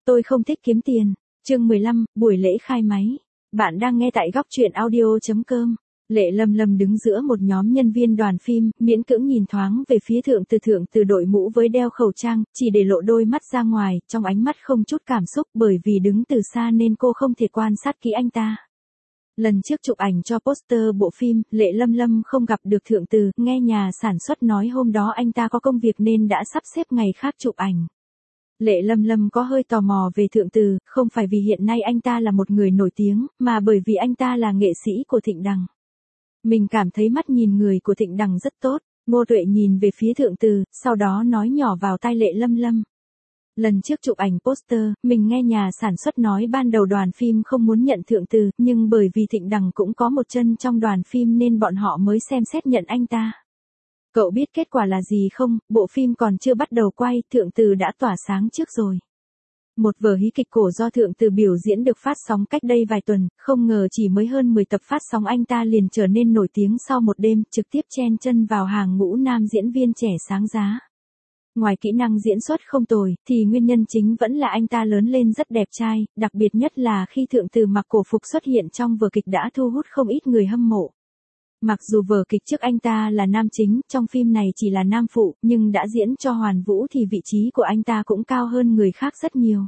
Tôi không thích kiếm tiền. Chương 15, buổi lễ khai máy. Bạn đang nghe tại góc truyện audio.com. Lệ Lâm Lâm đứng giữa một nhóm nhân viên đoàn phim, miễn cưỡng nhìn thoáng về phía thượng từ đội mũ với đeo khẩu trang, chỉ để lộ đôi mắt ra ngoài, trong ánh mắt không chút cảm xúc bởi vì đứng từ xa nên cô không thể quan sát kỹ anh ta. Lần trước chụp ảnh cho poster bộ phim, Lệ Lâm Lâm không gặp được thượng từ, nghe nhà sản xuất nói hôm đó anh ta có công việc nên đã sắp xếp ngày khác chụp ảnh. Lệ Lâm Lâm có hơi tò mò về thượng từ, không phải vì hiện nay anh ta là một người nổi tiếng, mà bởi vì anh ta là nghệ sĩ của Thịnh Đằng. Mình cảm thấy mắt nhìn người của Thịnh Đằng rất tốt. Ngô Tuệ nhìn về phía thượng từ, sau đó nói nhỏ vào tai Lệ Lâm Lâm. Lần trước chụp ảnh poster, mình nghe nhà sản xuất nói ban đầu đoàn phim không muốn nhận thượng từ, nhưng bởi vì Thịnh Đằng cũng có một chân trong đoàn phim nên bọn họ mới xem xét nhận anh ta. Cậu biết kết quả là gì không? Bộ phim còn chưa bắt đầu quay, thượng từ đã tỏa sáng trước rồi. Một vở hí kịch cổ do thượng từ biểu diễn được phát sóng cách đây vài tuần, không ngờ chỉ mới hơn 10 tập phát sóng anh ta liền trở nên nổi tiếng sau một đêm, trực tiếp chen chân vào hàng ngũ nam diễn viên trẻ sáng giá. Ngoài kỹ năng diễn xuất không tồi, thì nguyên nhân chính vẫn là anh ta lớn lên rất đẹp trai, đặc biệt nhất là khi thượng từ mặc cổ phục xuất hiện trong vở kịch đã thu hút không ít người hâm mộ. Mặc dù vở kịch trước anh ta là nam chính, trong phim này chỉ là nam phụ, nhưng đã diễn cho Hoàn Vũ thì vị trí của anh ta cũng cao hơn người khác rất nhiều.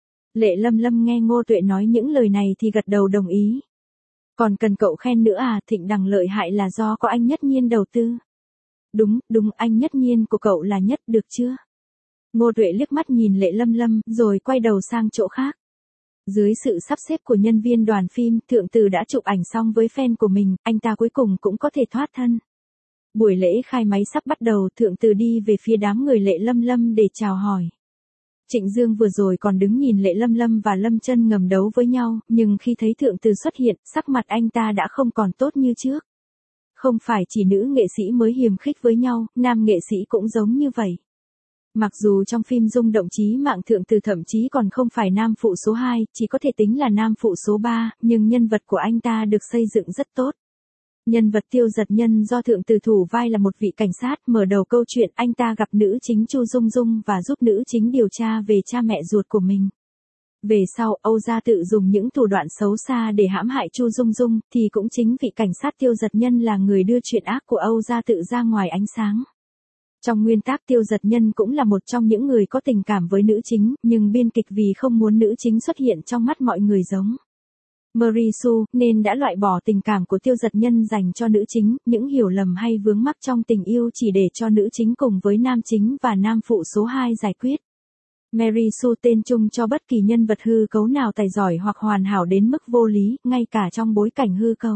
Lệ Lâm Lâm nghe Ngô Tuệ nói những lời này thì gật đầu đồng ý. Còn cần cậu khen nữa à? Thịnh Đằng lợi hại là do có anh Nhất Nhiên đầu tư. Đúng, anh Nhất Nhiên của cậu là nhất, được chưa? Ngô Tuệ liếc mắt nhìn Lệ Lâm Lâm, rồi quay đầu sang chỗ khác. Dưới sự sắp xếp của nhân viên đoàn phim, thượng từ đã chụp ảnh xong với fan của mình, anh ta cuối cùng cũng có thể thoát thân. Buổi lễ khai máy sắp bắt đầu, thượng từ đi về phía đám người Lệ Lâm Lâm để chào hỏi. Trịnh Dương vừa rồi còn đứng nhìn Lệ Lâm Lâm và Lâm Chân ngầm đấu với nhau, nhưng khi thấy thượng từ xuất hiện, sắc mặt anh ta đã không còn tốt như trước. Không phải chỉ nữ nghệ sĩ mới hiềm khích với nhau, nam nghệ sĩ cũng giống như vậy. Mặc dù trong phim rung động chí mạng thượng từ thậm chí còn không phải nam phụ số 2, chỉ có thể tính là nam phụ số 3, nhưng nhân vật của anh ta được xây dựng rất tốt. Nhân vật Tiêu Dật Nhân do thượng từ thủ vai là một vị cảnh sát, mở đầu câu chuyện anh ta gặp nữ chính Chu Dung Dung và giúp nữ chính điều tra về cha mẹ ruột của mình. Về sau, Âu Gia Tự dùng những thủ đoạn xấu xa để hãm hại Chu Dung Dung, thì cũng chính vị cảnh sát Tiêu Dật Nhân là người đưa chuyện ác của Âu Gia Tự ra ngoài ánh sáng. Trong nguyên tác Tiêu Dật Nhân cũng là một trong những người có tình cảm với nữ chính, nhưng biên kịch vì không muốn nữ chính xuất hiện trong mắt mọi người giống Marisu, nên đã loại bỏ tình cảm của Tiêu Dật Nhân dành cho nữ chính, những hiểu lầm hay vướng mắc trong tình yêu chỉ để cho nữ chính cùng với nam chính và nam phụ số 2 giải quyết. Marisu tên chung cho bất kỳ nhân vật hư cấu nào tài giỏi hoặc hoàn hảo đến mức vô lý, ngay cả trong bối cảnh hư cấu.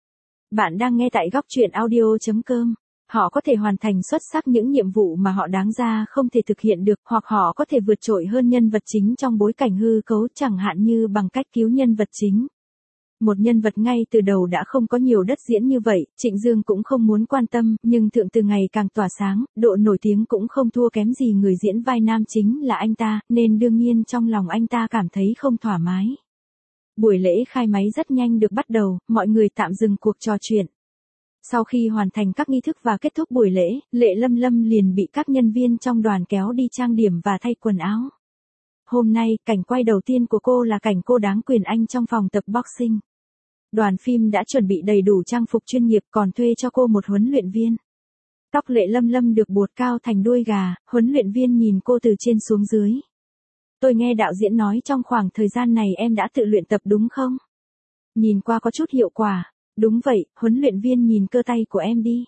Bạn đang nghe tại góc truyện audio.com. Họ có thể hoàn thành xuất sắc những nhiệm vụ mà họ đáng ra không thể thực hiện được, hoặc họ có thể vượt trội hơn nhân vật chính trong bối cảnh hư cấu, chẳng hạn như bằng cách cứu nhân vật chính. Một nhân vật ngay từ đầu đã không có nhiều đất diễn như vậy, Trịnh Dương cũng không muốn quan tâm, nhưng thượng từ ngày càng tỏa sáng, độ nổi tiếng cũng không thua kém gì người diễn vai nam chính là anh ta, nên đương nhiên trong lòng anh ta cảm thấy không thoải mái. Buổi lễ khai máy rất nhanh được bắt đầu, mọi người tạm dừng cuộc trò chuyện. Sau khi hoàn thành các nghi thức và kết thúc buổi lễ, Lệ Lâm Lâm liền bị các nhân viên trong đoàn kéo đi trang điểm và thay quần áo. Hôm nay, cảnh quay đầu tiên của cô là cảnh cô Đáng Quyền Anh trong phòng tập boxing. Đoàn phim đã chuẩn bị đầy đủ trang phục chuyên nghiệp, còn thuê cho cô một huấn luyện viên. Tóc Lệ Lâm Lâm được buộc cao thành đuôi gà, huấn luyện viên nhìn cô từ trên xuống dưới. Tôi nghe đạo diễn nói trong khoảng thời gian này em đã tự luyện tập đúng không? Nhìn qua có chút hiệu quả. Đúng vậy, huấn luyện viên nhìn cơ tay của em đi.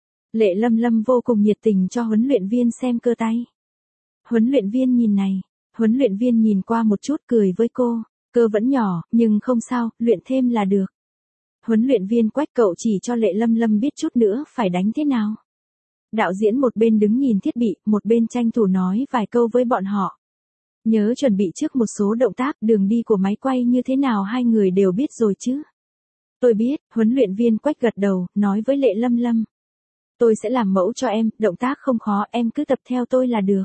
Lệ Lâm Lâm vô cùng nhiệt tình cho huấn luyện viên xem cơ tay. Huấn luyện viên nhìn này. Huấn luyện viên nhìn qua một chút cười với cô. Cơ vẫn nhỏ, nhưng không sao, luyện thêm là được. Huấn luyện viên Quách cậu chỉ cho Lệ Lâm Lâm biết chút nữa phải đánh thế nào. Đạo diễn một bên đứng nhìn thiết bị, một bên tranh thủ nói vài câu với bọn họ. Nhớ chuẩn bị trước một số động tác, đường đi của máy quay như thế nào hai người đều biết rồi chứ. Tôi biết, huấn luyện viên Quách gật đầu, nói với Lệ Lâm Lâm. Tôi sẽ làm mẫu cho em, động tác không khó, em cứ tập theo tôi là được.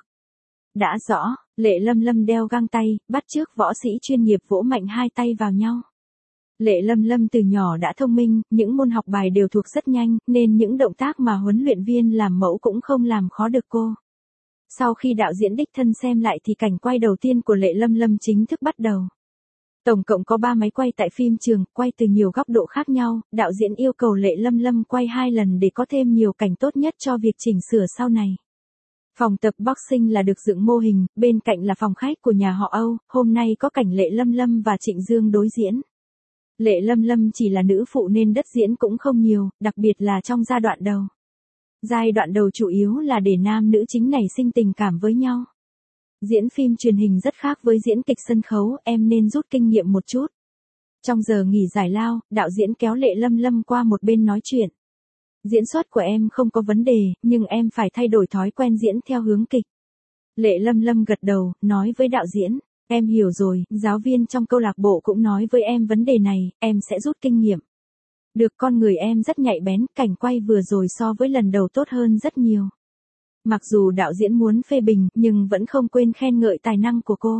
Đã rõ, Lệ Lâm Lâm đeo găng tay, bắt chước võ sĩ chuyên nghiệp vỗ mạnh hai tay vào nhau. Lệ Lâm Lâm từ nhỏ đã thông minh, những môn học bài đều thuộc rất nhanh, nên những động tác mà huấn luyện viên làm mẫu cũng không làm khó được cô. Sau khi đạo diễn đích thân xem lại thì cảnh quay đầu tiên của Lệ Lâm Lâm chính thức bắt đầu. Tổng cộng có 3 máy quay tại phim trường, quay từ nhiều góc độ khác nhau, đạo diễn yêu cầu Lệ Lâm Lâm quay 2 lần để có thêm nhiều cảnh tốt nhất cho việc chỉnh sửa sau này. Phòng tập boxing là được dựng mô hình, bên cạnh là phòng khách của nhà họ Âu, hôm nay có cảnh Lệ Lâm Lâm và Trịnh Dương đối diễn. Lệ Lâm Lâm chỉ là nữ phụ nên đất diễn cũng không nhiều, đặc biệt là trong giai đoạn đầu. Giai đoạn đầu chủ yếu là để nam nữ chính nảy sinh tình cảm với nhau. Diễn phim truyền hình rất khác với diễn kịch sân khấu, em nên rút kinh nghiệm một chút. Trong giờ nghỉ giải lao, đạo diễn kéo Lệ Lâm Lâm qua một bên nói chuyện. Diễn xuất của em không có vấn đề, nhưng em phải thay đổi thói quen diễn theo hướng kịch. Lệ Lâm Lâm gật đầu, nói với đạo diễn, em hiểu rồi, giáo viên trong câu lạc bộ cũng nói với em vấn đề này, em sẽ rút kinh nghiệm. Được, con người em rất nhạy bén, cảnh quay vừa rồi so với lần đầu tốt hơn rất nhiều. Mặc dù đạo diễn muốn phê bình, nhưng vẫn không quên khen ngợi tài năng của cô.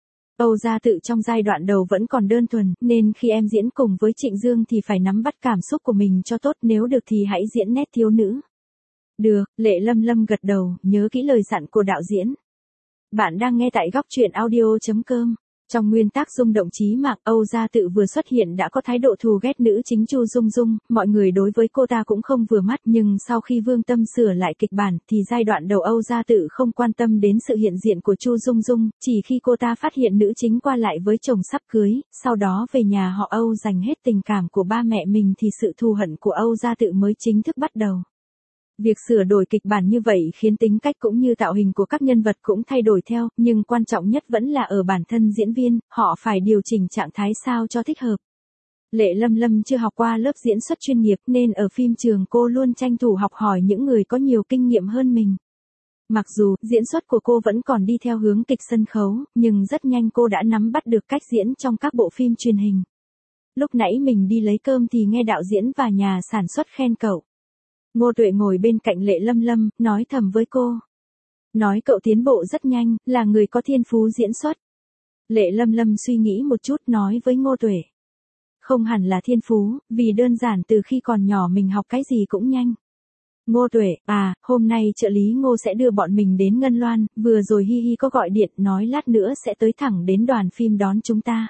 Âu Gia Tự trong giai đoạn đầu vẫn còn đơn thuần, nên khi em diễn cùng với Trịnh Dương thì phải nắm bắt cảm xúc của mình cho tốt, nếu được thì hãy diễn nét thiếu nữ. Được, Lệ Lâm Lâm gật đầu, nhớ kỹ lời dặn của đạo diễn. Bạn đang nghe tại góc truyện audio.com. Trong nguyên tác rung động chí mạng, Âu Gia Tự vừa xuất hiện đã có thái độ thù ghét nữ chính Chu Dung Dung, mọi người đối với cô ta cũng không vừa mắt, nhưng sau khi Vương Tâm sửa lại kịch bản thì giai đoạn đầu Âu Gia Tự không quan tâm đến sự hiện diện của Chu Dung Dung, chỉ khi cô ta phát hiện nữ chính qua lại với chồng sắp cưới, sau đó về nhà họ Âu dành hết tình cảm của ba mẹ mình thì sự thù hận của Âu Gia Tự mới chính thức bắt đầu. Việc sửa đổi kịch bản như vậy khiến tính cách cũng như tạo hình của các nhân vật cũng thay đổi theo, nhưng quan trọng nhất vẫn là ở bản thân diễn viên, họ phải điều chỉnh trạng thái sao cho thích hợp. Lệ Lâm Lâm chưa học qua lớp diễn xuất chuyên nghiệp nên ở phim trường cô luôn tranh thủ học hỏi những người có nhiều kinh nghiệm hơn mình. Mặc dù diễn xuất của cô vẫn còn đi theo hướng kịch sân khấu, nhưng rất nhanh cô đã nắm bắt được cách diễn trong các bộ phim truyền hình. Lúc nãy mình đi lấy cơm thì nghe đạo diễn và nhà sản xuất khen cậu. Ngô Tuệ ngồi bên cạnh Lệ Lâm Lâm, nói thầm với cô. Nói cậu tiến bộ rất nhanh, là người có thiên phú diễn xuất. Lệ Lâm Lâm suy nghĩ một chút nói với Ngô Tuệ. Không hẳn là thiên phú, vì đơn giản từ khi còn nhỏ mình học cái gì cũng nhanh. Ngô Tuệ, hôm nay trợ lý Ngô sẽ đưa bọn mình đến Ngân Loan, vừa rồi Hi Hi có gọi điện nói lát nữa sẽ tới thẳng đến đoàn phim đón chúng ta.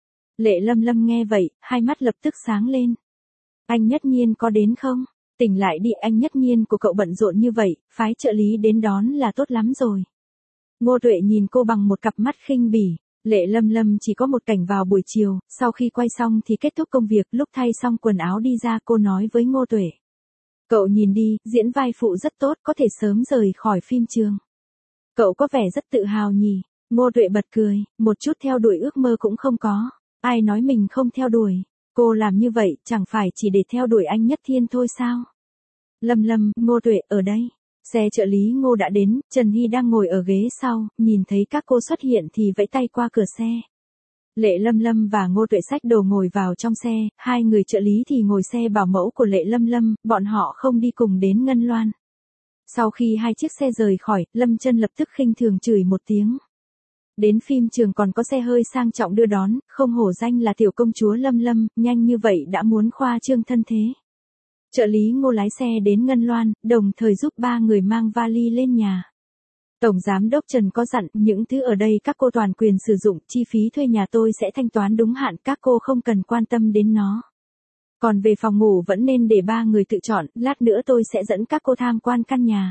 Lệ Lâm Lâm nghe vậy, hai mắt lập tức sáng lên. Anh Nhất Nhiên có đến không? Tỉnh lại đi, anh Nhất Nhiên của cậu bận rộn như vậy, phái trợ lý đến đón là tốt lắm rồi. Ngô Tuệ nhìn cô bằng một cặp mắt khinh bỉ. Lệ Lâm Lâm chỉ có một cảnh vào buổi chiều, sau khi quay xong thì kết thúc công việc, lúc thay xong quần áo đi ra cô nói với Ngô Tuệ. Cậu nhìn đi, diễn vai phụ rất tốt, có thể sớm rời khỏi phim trường. Cậu có vẻ rất tự hào nhỉ? Ngô Tuệ bật cười, một chút theo đuổi ước mơ cũng không có. Ai nói mình không theo đuổi? Cô làm như vậy chẳng phải chỉ để theo đuổi anh Nhất Thiên thôi sao? Lâm Lâm, Ngô Tuệ, ở đây. Xe trợ lý Ngô đã đến, Trần Hy đang ngồi ở ghế sau, nhìn thấy các cô xuất hiện thì vẫy tay qua cửa xe. Lệ Lâm Lâm và Ngô Tuệ xách đồ ngồi vào trong xe, hai người trợ lý thì ngồi xe bảo mẫu của Lệ Lâm Lâm, bọn họ không đi cùng đến Ngân Loan. Sau khi hai chiếc xe rời khỏi, Lâm Chân lập tức khinh thường chửi một tiếng. Đến phim trường còn có xe hơi sang trọng đưa đón, không hổ danh là tiểu công chúa Lâm Lâm, nhanh như vậy đã muốn khoa trương thân thế. Trợ lý Ngô lái xe đến Ngân Loan, đồng thời giúp ba người mang vali lên nhà. Tổng giám đốc Trần có dặn, những thứ ở đây các cô toàn quyền sử dụng, chi phí thuê nhà tôi sẽ thanh toán đúng hạn, các cô không cần quan tâm đến nó. Còn về phòng ngủ vẫn nên để ba người tự chọn, lát nữa tôi sẽ dẫn các cô tham quan căn nhà.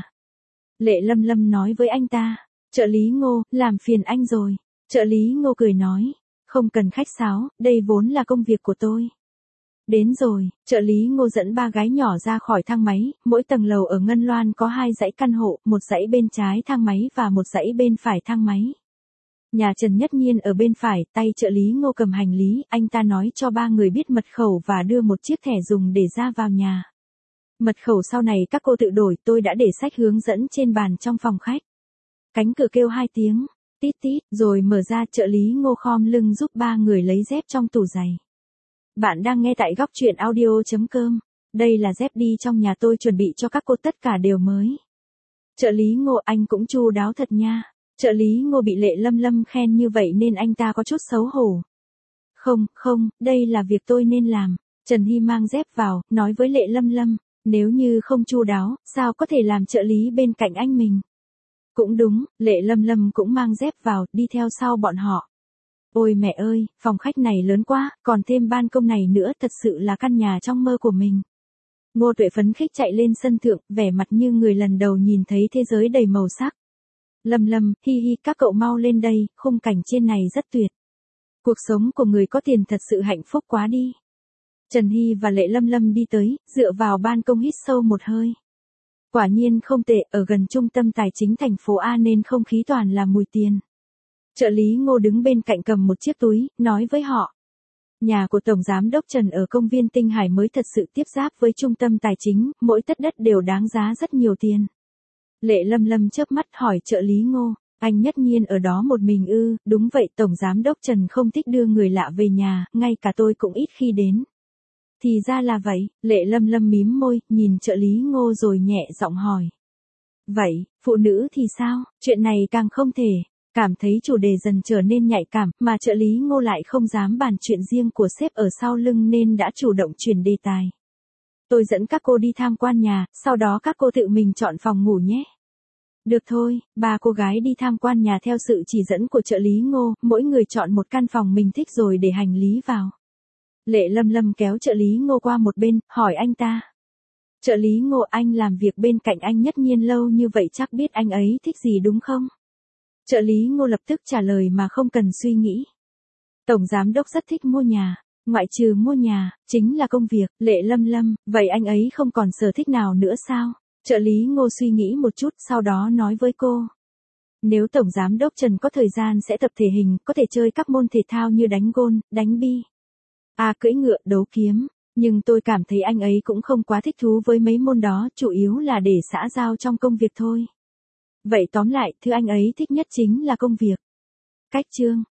Lệ Lâm Lâm nói với anh ta. Trợ lý Ngô, làm phiền anh rồi. Trợ lý Ngô cười nói, không cần khách sáo, đây vốn là công việc của tôi. Đến rồi, trợ lý Ngô dẫn ba gái nhỏ ra khỏi thang máy, mỗi tầng lầu ở Ngân Loan có 2 dãy căn hộ, một dãy bên trái thang máy và một dãy bên phải thang máy. Nhà Trần Nhất Nhiên ở bên phải, tay trợ lý Ngô cầm hành lý, anh ta nói cho ba người biết mật khẩu và đưa một chiếc thẻ dùng để ra vào nhà. Mật khẩu sau này các cô tự đổi, tôi đã để sách hướng dẫn trên bàn trong phòng khách. Cánh cửa kêu 2 tiếng, tít tít, rồi mở ra, trợ lý Ngô khom lưng giúp ba người lấy dép trong tủ giày. Bạn đang nghe tại góc truyện audio.com. Đây là dép đi trong nhà tôi chuẩn bị cho các cô, tất cả đều mới. Trợ lý Ngô, anh cũng chu đáo thật nha. Trợ lý Ngô bị Lệ Lâm Lâm khen như vậy nên anh ta có chút xấu hổ. Không, đây là việc tôi nên làm. Trần Hy mang dép vào, nói với Lệ Lâm Lâm, nếu như không chu đáo, sao có thể làm trợ lý bên cạnh anh mình. Cũng đúng, Lệ Lâm Lâm cũng mang dép vào, đi theo sau bọn họ. Ôi mẹ ơi, phòng khách này lớn quá, còn thêm ban công này nữa, thật sự là căn nhà trong mơ của mình. Ngô Tuệ phấn khích chạy lên sân thượng, vẻ mặt như người lần đầu nhìn thấy thế giới đầy màu sắc. Lâm Lâm, hi hi, các cậu mau lên đây, khung cảnh trên này rất tuyệt. Cuộc sống của người có tiền thật sự hạnh phúc quá đi. Trần Hy và Lệ Lâm Lâm đi tới, dựa vào ban công hít sâu một hơi. Quả nhiên không tệ, ở gần trung tâm tài chính thành phố A nên không khí toàn là mùi tiền. Trợ lý Ngô đứng bên cạnh cầm một chiếc túi, nói với họ. Nhà của Tổng Giám đốc Trần ở công viên Tinh Hải mới thật sự tiếp giáp với trung tâm tài chính, mỗi tấc đất đều đáng giá rất nhiều tiền. Lệ Lâm Lâm chớp mắt hỏi trợ lý Ngô, anh Nhất Nhiên ở đó một mình ư? Đúng vậy, Tổng Giám đốc Trần không thích đưa người lạ về nhà, ngay cả tôi cũng ít khi đến. Thì ra là vậy, Lệ Lâm Lâm mím môi, nhìn trợ lý Ngô rồi nhẹ giọng hỏi. Vậy, phụ nữ thì sao? Chuyện này càng không thể. Cảm thấy chủ đề dần trở nên nhạy cảm, mà trợ lý Ngô lại không dám bàn chuyện riêng của sếp ở sau lưng nên đã chủ động chuyển đề tài. Tôi dẫn các cô đi tham quan nhà, sau đó các cô tự mình chọn phòng ngủ nhé. Được thôi, ba cô gái đi tham quan nhà theo sự chỉ dẫn của trợ lý Ngô, mỗi người chọn một căn phòng mình thích rồi để hành lý vào. Lệ Lâm Lâm kéo trợ lý Ngô qua một bên, hỏi anh ta. Trợ lý Ngô, anh làm việc bên cạnh anh Nhất Nhiên lâu như vậy chắc biết anh ấy thích gì đúng không? Trợ lý Ngô lập tức trả lời mà không cần suy nghĩ. Tổng Giám đốc rất thích mua nhà, ngoại trừ mua nhà, chính là công việc. Lệ Lâm Lâm, vậy anh ấy không còn sở thích nào nữa sao? Trợ lý Ngô suy nghĩ một chút sau đó nói với cô. Nếu Tổng Giám đốc Trần có thời gian sẽ tập thể hình, có thể chơi các môn thể thao như đánh gôn, đánh bi. Cưỡi ngựa, đấu kiếm. Nhưng tôi cảm thấy anh ấy cũng không quá thích thú với mấy môn đó, chủ yếu là để xã giao trong công việc thôi. Vậy tóm lại, thứ anh ấy thích nhất chính là công việc. Cách chương